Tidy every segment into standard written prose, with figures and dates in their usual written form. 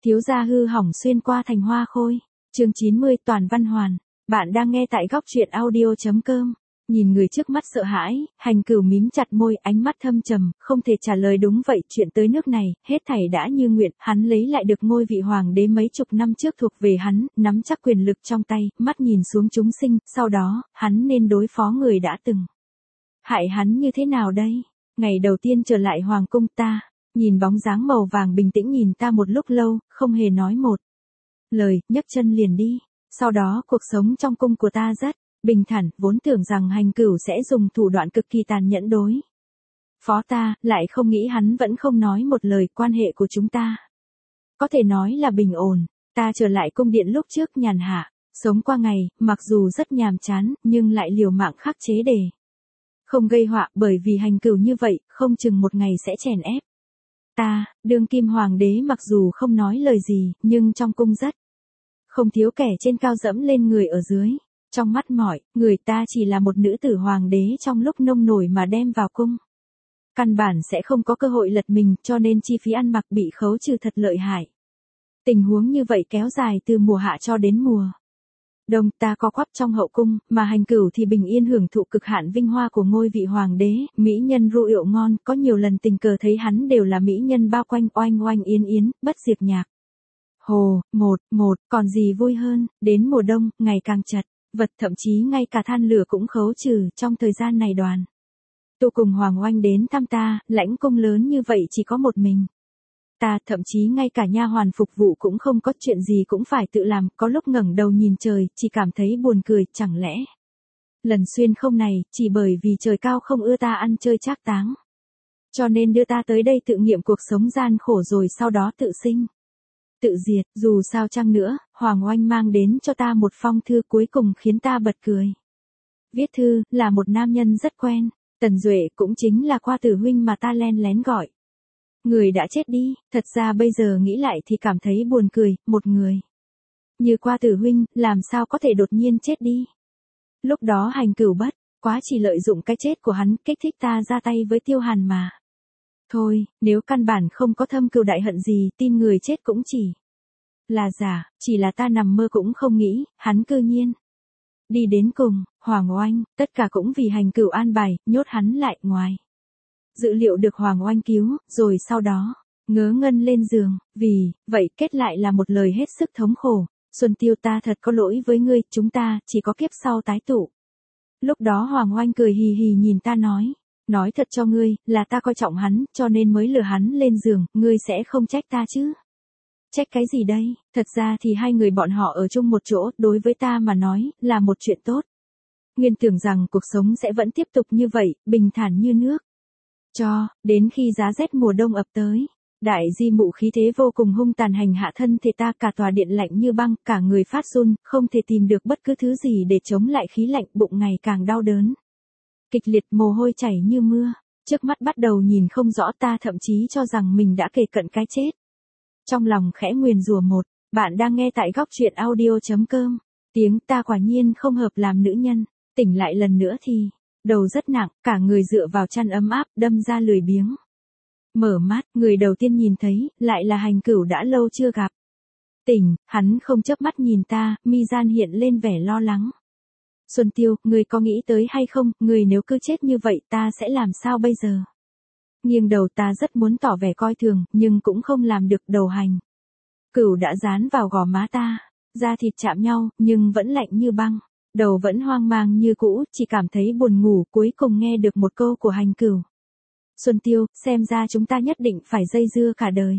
Thiếu gia hư hỏng xuyên qua thành hoa khôi. Chương 90 Toàn Văn Hoàn. Bạn đang nghe tại góc truyện audio.com. Nhìn người trước mắt sợ hãi, Hành Cửu mím chặt môi, ánh mắt thâm trầm, không thể trả lời. Đúng vậy, chuyện tới nước này, hết thảy đã như nguyện, hắn lấy lại được ngôi vị hoàng đế mấy chục năm trước thuộc về hắn, nắm chắc quyền lực trong tay, mắt nhìn xuống chúng sinh, sau đó, hắn nên đối phó người đã từng hại hắn như thế nào đây? Ngày đầu tiên trở lại hoàng cung ta, nhìn bóng dáng màu vàng bình tĩnh nhìn ta một lúc lâu, không hề nói một lời, nhấc chân liền đi. Sau đó cuộc sống trong cung của ta rất bình thản, vốn tưởng rằng Hành Cửu sẽ dùng thủ đoạn cực kỳ tàn nhẫn đối phó ta, lại không nghĩ hắn vẫn không nói một lời. Quan hệ của chúng ta có thể nói là bình ổn. Ta trở lại cung điện lúc trước nhàn hạ, sống qua ngày, mặc dù rất nhàm chán, nhưng lại liều mạng khắc chế để không gây họa, bởi vì Hành Cửu như vậy, không chừng một ngày sẽ chèn ép ta. Đương kim hoàng đế mặc dù không nói lời gì, nhưng trong cung rất không thiếu kẻ trên cao dẫm lên người ở dưới. Trong mắt mọi người ta chỉ là một nữ tử hoàng đế trong lúc nông nổi mà đem vào cung. Căn bản sẽ không có cơ hội lật mình, cho nên chi phí ăn mặc bị khấu trừ thật lợi hại. Tình huống như vậy kéo dài từ mùa hạ cho đến mùa đông. Ta co quắp trong hậu cung, mà Hành Cửu thì bình yên hưởng thụ cực hạn vinh hoa của ngôi vị hoàng đế. Mỹ nhân rượu ngon, có nhiều lần tình cờ thấy hắn đều là mỹ nhân bao quanh, oanh oanh yến yến, bất diệt nhạc hồ, một, còn gì vui hơn. Đến mùa đông, ngày càng chật vật, thậm chí ngay cả than lửa cũng khấu trừ. Trong thời gian này đoàn tu cùng Hoàng Oanh đến thăm ta, lãnh cung lớn như vậy chỉ có một mình ta, thậm chí ngay cả nha hoàn phục vụ cũng không có, chuyện gì cũng phải tự làm. Có lúc ngẩng đầu nhìn trời, chỉ cảm thấy buồn cười, chẳng lẽ lần xuyên không này, chỉ bởi vì trời cao không ưa ta ăn chơi trác táng, cho nên đưa ta tới đây tự nghiệm cuộc sống gian khổ rồi sau đó tự sinh tự diệt. Dù sao chăng nữa, Hoàng Oanh mang đến cho ta một phong thư cuối cùng khiến ta bật cười. Viết thư, là một nam nhân rất quen, Tần Duệ, cũng chính là Qua Tử huynh mà ta len lén gọi người đã chết đi. Thật ra bây giờ nghĩ lại thì cảm thấy buồn cười, một người như Qua Tử huynh, làm sao có thể đột nhiên chết đi. Lúc đó Hành Cửu bất quá chỉ lợi dụng cái chết của hắn, kích thích ta ra tay với Tiêu Hàn mà thôi. Nếu căn bản không có thâm cừu đại hận gì, tin người chết cũng chỉ là giả. Chỉ là ta nằm mơ cũng không nghĩ, hắn cư nhiên đi đến cùng. Hoàng Oanh, tất cả cũng vì Hành Cửu an bài, nhốt hắn lại. Ngoài dự liệu được Hoàng Oanh cứu, rồi sau đó ngớ ngân lên giường. Vì vậy kết lại là một lời hết sức thống khổ. Xuân Tiêu, ta thật có lỗi với ngươi, chúng ta chỉ có kiếp sau tái tụ. Lúc đó Hoàng Oanh cười hì hì nhìn ta nói thật cho ngươi, là ta coi trọng hắn, cho nên mới lừa hắn lên giường, ngươi sẽ không trách ta chứ? Trách cái gì đây? Thật ra thì hai người bọn họ ở chung một chỗ, đối với ta mà nói, là một chuyện tốt. Nguyên tưởng rằng cuộc sống sẽ vẫn tiếp tục như vậy, bình thản như nước. Cho đến khi giá rét mùa đông ập tới, đại di mụ khí thế vô cùng hung tàn hành hạ thân thể ta, cả tòa điện lạnh như băng, cả người phát run, không thể tìm được bất cứ thứ gì để chống lại khí lạnh, bụng ngày càng đau đớn kịch liệt, mồ hôi chảy như mưa, trước mắt bắt đầu nhìn không rõ. Ta thậm chí cho rằng mình đã kề cận cái chết. Trong lòng khẽ nguyền rủa một. Bạn đang nghe tại góc truyện audio.com. Tiếng ta quả nhiên không hợp làm nữ nhân. Tỉnh lại lần nữa thì đầu rất nặng, cả người dựa vào chăn ấm áp, đâm ra lười biếng. Mở mắt, người đầu tiên nhìn thấy lại là Hành Cửu đã lâu chưa gặp. Tỉnh, hắn không chớp mắt nhìn ta, mi gian hiện lên vẻ lo lắng. Xuân Tiêu, ngươi có nghĩ tới hay không, ngươi nếu cứ chết như vậy ta sẽ làm sao bây giờ? Nghiêng đầu, ta rất muốn tỏ vẻ coi thường, nhưng cũng không làm được. Đầu Hành Cửu đã dán vào gò má ta, da thịt chạm nhau, nhưng vẫn lạnh như băng. Đầu vẫn hoang mang như cũ, chỉ cảm thấy buồn ngủ. Cuối cùng nghe được một câu của Hành Cửu. Xuân Tiêu, xem ra chúng ta nhất định phải dây dưa cả đời.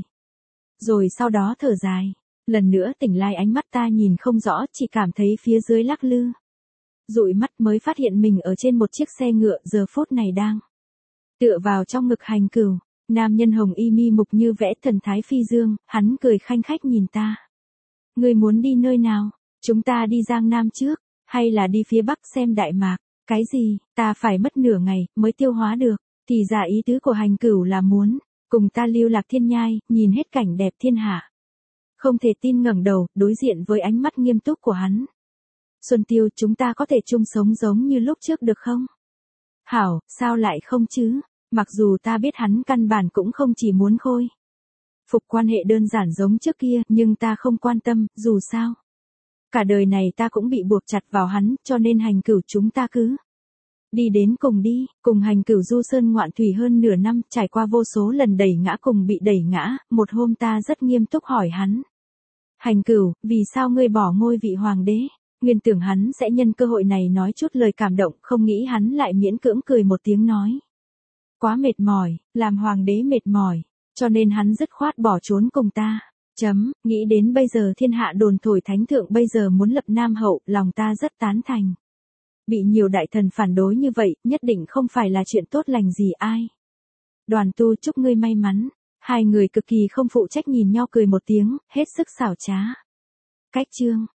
Rồi sau đó thở dài. Lần nữa tỉnh lại, ánh mắt ta nhìn không rõ, chỉ cảm thấy phía dưới lắc lư. Dụi mắt mới phát hiện mình ở trên một chiếc xe ngựa, giờ phút này đang tựa vào trong ngực Hành Cửu. Nam nhân hồng y mi mục như vẽ, thần thái phi dương, hắn cười khanh khách nhìn ta. Ngươi muốn đi nơi nào? Chúng ta đi Giang Nam trước, hay là đi phía Bắc xem Đại Mạc? Cái gì? Ta phải mất nửa ngày mới tiêu hóa được. Thì ra ý tứ của Hành Cửu là muốn cùng ta lưu lạc thiên nhai, nhìn hết cảnh đẹp thiên hạ. Không thể tin ngẩng đầu, đối diện với ánh mắt nghiêm túc của hắn. Xuân Tiêu, chúng ta có thể chung sống giống như lúc trước được không? Hảo, sao lại không chứ? Mặc dù ta biết hắn căn bản cũng không chỉ muốn khôi Phục quan hệ đơn giản giống trước kia, nhưng ta không quan tâm, dù sao. Cả đời này ta cũng bị buộc chặt vào hắn, cho nên Hành Cửu chúng ta cứ đi đến cùng đi, cùng Hành Cửu du sơn ngoạn thủy hơn nửa năm, trải qua vô số lần đẩy ngã cùng bị đẩy ngã, một hôm ta rất nghiêm túc hỏi hắn. Hành Cửu, vì sao ngươi bỏ ngôi vị hoàng đế? Nguyên tưởng hắn sẽ nhân cơ hội này nói chút lời cảm động, không nghĩ hắn lại miễn cưỡng cười một tiếng nói. Quá mệt mỏi, làm hoàng đế mệt mỏi, cho nên hắn dứt khoát bỏ trốn cùng ta. Nghĩ đến bây giờ thiên hạ đồn thổi thánh thượng bây giờ muốn lập Nam Hậu, lòng ta rất tán thành. Bị nhiều đại thần phản đối như vậy, nhất định không phải là chuyện tốt lành gì ai. Đoàn Tu chúc ngươi may mắn. Hai người cực kỳ không phụ trách nhìn nhau cười một tiếng, hết sức xảo trá. Cách chương